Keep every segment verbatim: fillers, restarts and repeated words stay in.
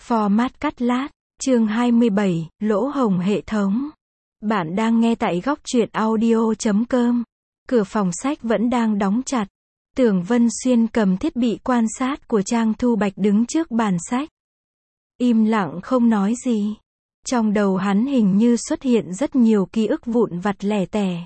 Format cắt lát, chương hai mươi bảy, lỗ hổng hệ thống. Bạn đang nghe tại góc truyện audio chấm com. Cửa phòng sách vẫn đang đóng chặt. Tưởng Vân Xuyên cầm thiết bị quan sát của Trang Thu Bạch đứng trước bàn sách. Im lặng không nói gì. Trong đầu hắn hình như xuất hiện rất nhiều ký ức vụn vặt lẻ tẻ.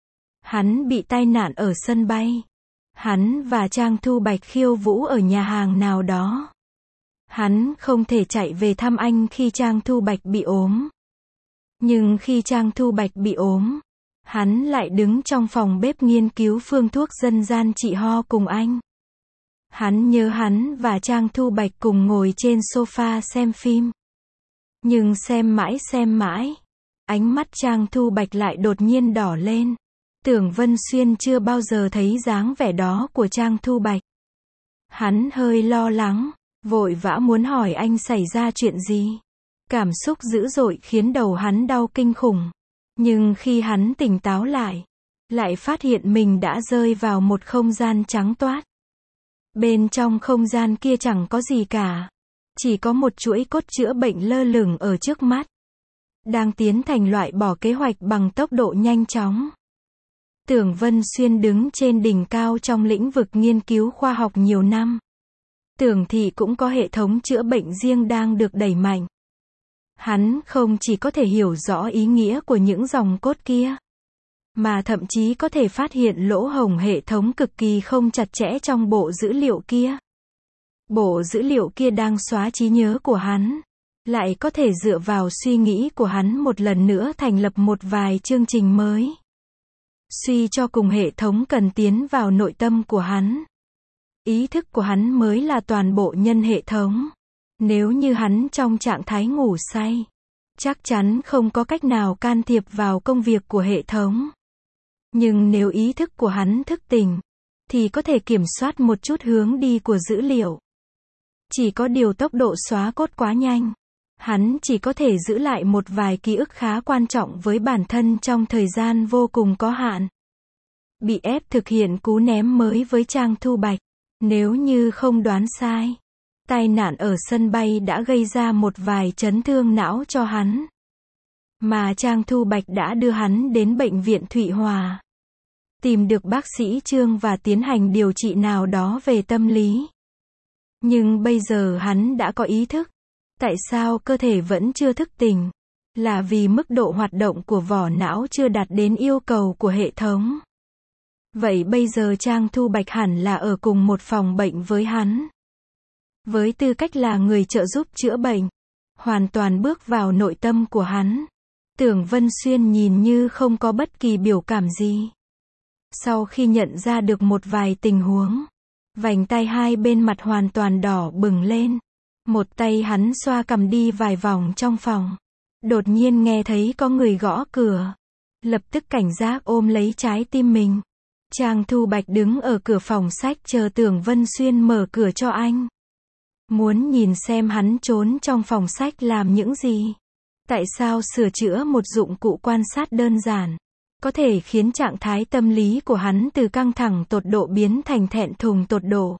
Hắn bị tai nạn ở sân bay. Hắn và Trang Thu Bạch khiêu vũ ở nhà hàng nào đó. Hắn không thể chạy về thăm anh khi Trang Thu Bạch bị ốm. Nhưng khi Trang Thu Bạch bị ốm, hắn lại đứng trong phòng bếp nghiên cứu phương thuốc dân gian trị ho cùng anh. Hắn nhớ hắn và Trang Thu Bạch cùng ngồi trên sofa xem phim. Nhưng xem mãi xem mãi, ánh mắt Trang Thu Bạch lại đột nhiên đỏ lên. Tưởng Vân Xuyên chưa bao giờ thấy dáng vẻ đó của Trang Thu Bạch. Hắn hơi lo lắng, vội vã muốn hỏi anh xảy ra chuyện gì. Cảm xúc dữ dội khiến đầu hắn đau kinh khủng. Nhưng khi hắn tỉnh táo lại, lại phát hiện mình đã rơi vào một không gian trắng toát. Bên trong không gian kia chẳng có gì cả. Chỉ có một chuỗi cốt chữa bệnh lơ lửng ở trước mắt. Đang tiến thành loại bỏ kế hoạch bằng tốc độ nhanh chóng. Tưởng Vân Xuyên đứng trên đỉnh cao trong lĩnh vực nghiên cứu khoa học nhiều năm. Tưởng thị cũng có hệ thống chữa bệnh riêng đang được đẩy mạnh. Hắn không chỉ có thể hiểu rõ ý nghĩa của những dòng cốt kia, mà thậm chí có thể phát hiện lỗ hổng hệ thống cực kỳ không chặt chẽ trong bộ dữ liệu kia. Bộ dữ liệu kia đang xóa trí nhớ của hắn, lại có thể dựa vào suy nghĩ của hắn một lần nữa thành lập một vài chương trình mới. Suy cho cùng hệ thống cần tiến vào nội tâm của hắn. Ý thức của hắn mới là toàn bộ nhân hệ thống. Nếu như hắn trong trạng thái ngủ say, chắc chắn không có cách nào can thiệp vào công việc của hệ thống. Nhưng nếu ý thức của hắn thức tỉnh, thì có thể kiểm soát một chút hướng đi của dữ liệu. Chỉ có điều tốc độ xóa cốt quá nhanh. Hắn chỉ có thể giữ lại một vài ký ức khá quan trọng với bản thân trong thời gian vô cùng có hạn. Bị ép thực hiện cú ném mới với Trang Thu Bạch. Nếu như không đoán sai, tai nạn ở sân bay đã gây ra một vài chấn thương não cho hắn. Mà Trang Thu Bạch đã đưa hắn đến bệnh viện Thụy Hòa. Tìm được bác sĩ Trương và tiến hành điều trị nào đó về tâm lý. Nhưng bây giờ hắn đã có ý thức. Tại sao cơ thể vẫn chưa thức tỉnh? Là vì mức độ hoạt động của vỏ não chưa đạt đến yêu cầu của hệ thống. Vậy bây giờ Trang Thu Bạch hẳn là ở cùng một phòng bệnh với hắn. Với tư cách là người trợ giúp chữa bệnh, hoàn toàn bước vào nội tâm của hắn. Tưởng Vân Xuyên nhìn như không có bất kỳ biểu cảm gì. Sau khi nhận ra được một vài tình huống, vành tay hai bên mặt hoàn toàn đỏ bừng lên. Một tay hắn xoa cằm đi vài vòng trong phòng. Đột nhiên nghe thấy có người gõ cửa. Lập tức cảnh giác ôm lấy trái tim mình. Trang Thu Bạch đứng ở cửa phòng sách chờ Tưởng Vân Xuyên mở cửa cho anh. Muốn nhìn xem hắn trốn trong phòng sách làm những gì. Tại sao sửa chữa một dụng cụ quan sát đơn giản có thể khiến trạng thái tâm lý của hắn từ căng thẳng tột độ biến thành thẹn thùng tột độ.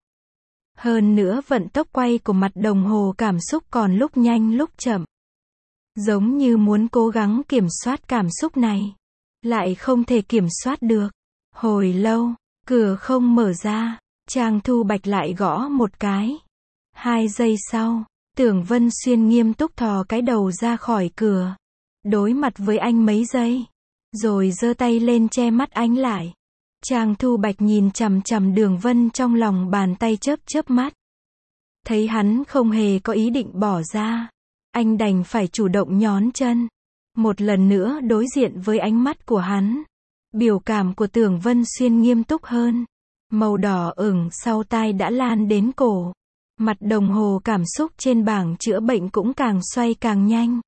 Hơn nữa vận tốc quay của mặt đồng hồ cảm xúc còn lúc nhanh lúc chậm. Giống như muốn cố gắng kiểm soát cảm xúc này, lại không thể kiểm soát được. Hồi lâu, cửa không mở ra, Trang Thu Bạch lại gõ một cái. Hai giây sau, Tưởng Vân Xuyên nghiêm túc thò cái đầu ra khỏi cửa. Đối mặt với anh mấy giây, rồi giơ tay lên che mắt anh lại. Trang Thu Bạch nhìn chằm chằm Đường Vân trong lòng bàn tay chớp chớp mắt. Thấy hắn không hề có ý định bỏ ra, anh đành phải chủ động nhón chân. Một lần nữa đối diện với ánh mắt của hắn. Biểu cảm của Tưởng Vân Xuyên nghiêm túc hơn. Màu đỏ ửng sau tai đã lan đến cổ. Mặt đồng hồ cảm xúc trên bảng chữa bệnh cũng càng xoay càng nhanh.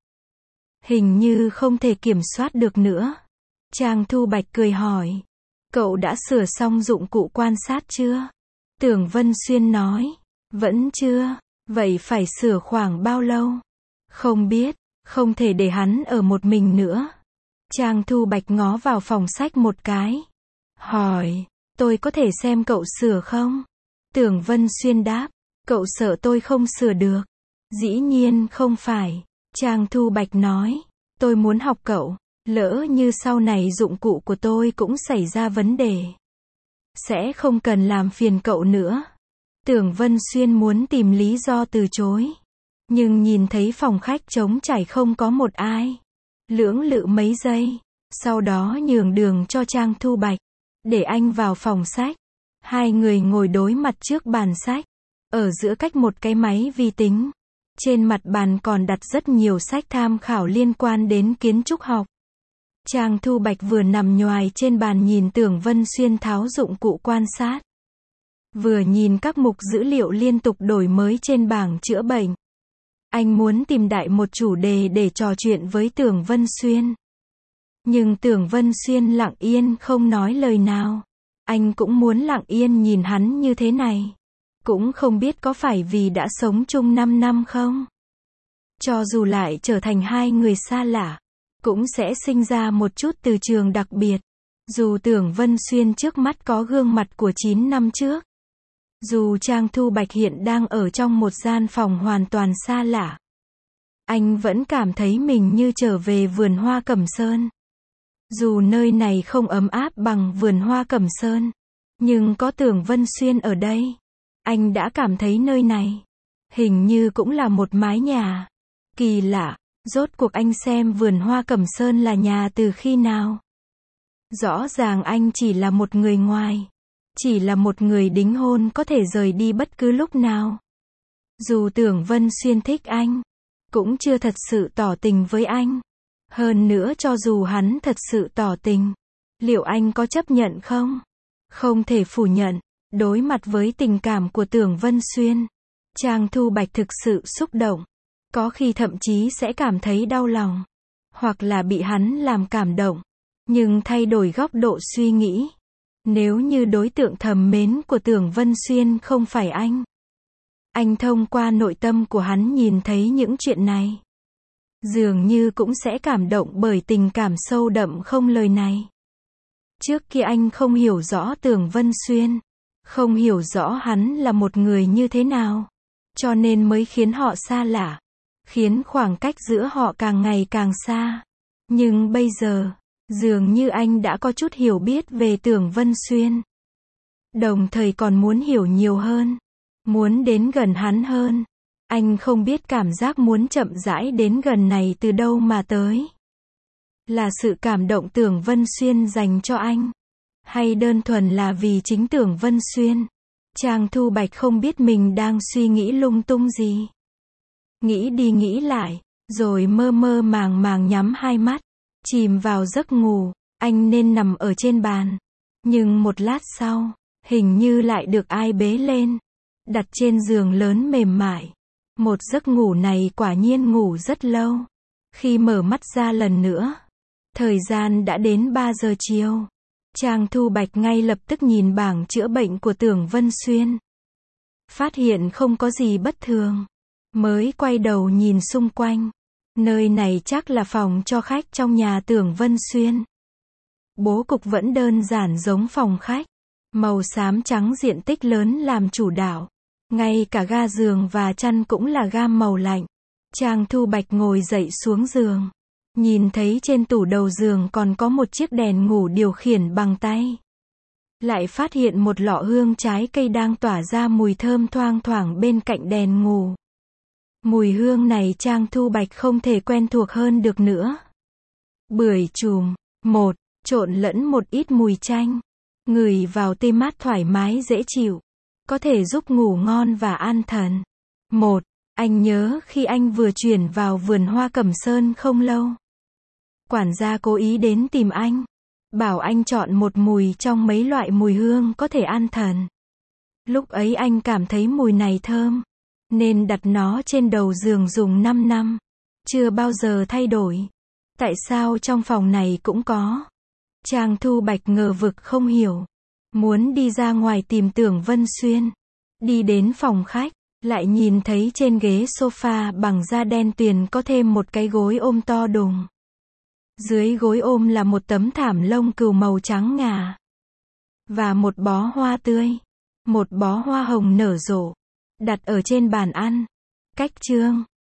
Hình như không thể kiểm soát được nữa. Trang Thu Bạch cười hỏi. Cậu đã sửa xong dụng cụ quan sát chưa? Tưởng Vân Xuyên nói. Vẫn chưa. Vậy phải sửa khoảng bao lâu? Không biết. Không thể để hắn ở một mình nữa. Trang Thu Bạch ngó vào phòng sách một cái. Hỏi. Tôi có thể xem cậu sửa không? Tưởng Vân Xuyên đáp. Cậu sợ tôi không sửa được. Dĩ nhiên không phải. Trang Thu Bạch nói. Tôi muốn học cậu. Lỡ như sau này dụng cụ của tôi cũng xảy ra vấn đề. Sẽ không cần làm phiền cậu nữa. Tưởng Vân Xuyên muốn tìm lý do từ chối. Nhưng nhìn thấy phòng khách trống trải không có một ai. Lưỡng lự mấy giây. Sau đó nhường đường cho Trang Thu Bạch. Để anh vào phòng sách. Hai người ngồi đối mặt trước bàn sách. Ở giữa cách một cái máy vi tính. Trên mặt bàn còn đặt rất nhiều sách tham khảo liên quan đến kiến trúc học. Trang Thu Bạch vừa nằm nhoài trên bàn nhìn Tưởng Vân Xuyên tháo dụng cụ quan sát. Vừa nhìn các mục dữ liệu liên tục đổi mới trên bảng chữa bệnh. Anh muốn tìm đại một chủ đề để trò chuyện với Tưởng Vân Xuyên. Nhưng Tưởng Vân Xuyên lặng yên không nói lời nào. Anh cũng muốn lặng yên nhìn hắn như thế này. Cũng không biết có phải vì đã sống chung năm năm không? Cho dù lại trở thành hai người xa lạ, cũng sẽ sinh ra một chút từ trường đặc biệt. Dù Tưởng Vân Xuyên trước mắt có gương mặt của chín năm trước. Dù Trang Thu Bạch hiện đang ở trong một gian phòng hoàn toàn xa lạ. Anh vẫn cảm thấy mình như trở về vườn hoa Cẩm Sơn. Dù nơi này không ấm áp bằng vườn hoa Cẩm Sơn. Nhưng có Tưởng Vân Xuyên ở đây. Anh đã cảm thấy nơi này. Hình như cũng là một mái nhà. Kỳ lạ. Rốt cuộc anh xem vườn hoa Cẩm Sơn là nhà từ khi nào? Rõ ràng anh chỉ là một người ngoài. Chỉ là một người đính hôn có thể rời đi bất cứ lúc nào. Dù Tưởng Vân Xuyên thích anh. Cũng chưa thật sự tỏ tình với anh. Hơn nữa cho dù hắn thật sự tỏ tình. Liệu anh có chấp nhận không? Không thể phủ nhận. Đối mặt với tình cảm của Tưởng Vân Xuyên. Trang Thu Bạch thực sự xúc động. Có khi thậm chí sẽ cảm thấy đau lòng. Hoặc là bị hắn làm cảm động. Nhưng thay đổi góc độ suy nghĩ. Nếu như đối tượng thầm mến của Tưởng Vân Xuyên không phải anh. Anh thông qua nội tâm của hắn nhìn thấy những chuyện này. Dường như cũng sẽ cảm động bởi tình cảm sâu đậm không lời này. Trước kia anh không hiểu rõ Tưởng Vân Xuyên. Không hiểu rõ hắn là một người như thế nào. Cho nên mới khiến họ xa lạ. Khiến khoảng cách giữa họ càng ngày càng xa. Nhưng bây giờ, dường như anh đã có chút hiểu biết về Tưởng Vân Xuyên. Đồng thời còn muốn hiểu nhiều hơn. Muốn đến gần hắn hơn. Anh không biết cảm giác muốn chậm rãi đến gần này từ đâu mà tới. Là sự cảm động Tưởng Vân Xuyên dành cho anh. Hay đơn thuần là vì chính Tưởng Vân Xuyên. Trang Thu Bạch không biết mình đang suy nghĩ lung tung gì. Nghĩ đi nghĩ lại. Rồi mơ mơ màng màng nhắm hai mắt. Chìm vào giấc ngủ. Anh nên nằm ở trên bàn. Nhưng một lát sau. Hình như lại được ai bế lên. Đặt trên giường lớn mềm mại. Một giấc ngủ này quả nhiên ngủ rất lâu. Khi mở mắt ra lần nữa. Thời gian đã đến ba giờ chiều. Trang Thu Bạch ngay lập tức nhìn bảng chữa bệnh của Tưởng Vân Xuyên. Phát hiện không có gì bất thường. Mới quay đầu nhìn xung quanh. Nơi này chắc là phòng cho khách trong nhà Tưởng Vân Xuyên. Bố cục vẫn đơn giản giống phòng khách. Màu xám trắng diện tích lớn làm chủ đạo. Ngay cả ga giường và chăn cũng là gam màu lạnh. Trang Thu Bạch ngồi dậy xuống giường. Nhìn thấy trên tủ đầu giường còn có một chiếc đèn ngủ điều khiển bằng tay. Lại phát hiện một lọ hương trái cây đang tỏa ra mùi thơm thoang thoảng bên cạnh đèn ngủ. Mùi hương này Trang Thu Bạch không thể quen thuộc hơn được nữa. Bưởi chùm. Một. Trộn lẫn một ít mùi chanh. Ngửi vào tê mát thoải mái dễ chịu. Có thể giúp ngủ ngon và an thần. Một. Anh nhớ khi anh vừa chuyển vào vườn hoa Cẩm Sơn không lâu. Quản gia cố ý đến tìm anh. Bảo anh chọn một mùi trong mấy loại mùi hương có thể an thần. Lúc ấy anh cảm thấy mùi này thơm. Nên đặt nó trên đầu giường dùng năm năm. Chưa bao giờ thay đổi. Tại sao trong phòng này cũng có? Trang Thu Bạch ngờ vực không hiểu. Muốn đi ra ngoài tìm Tưởng Vân Xuyên. Đi đến phòng khách. Lại nhìn thấy trên ghế sofa bằng da đen tuyền có thêm một cái gối ôm to đùng. Dưới gối ôm là một tấm thảm lông cừu màu trắng ngà. Và một bó hoa tươi. Một bó hoa hồng nở rộ. Đặt ở trên bàn ăn. Cách chương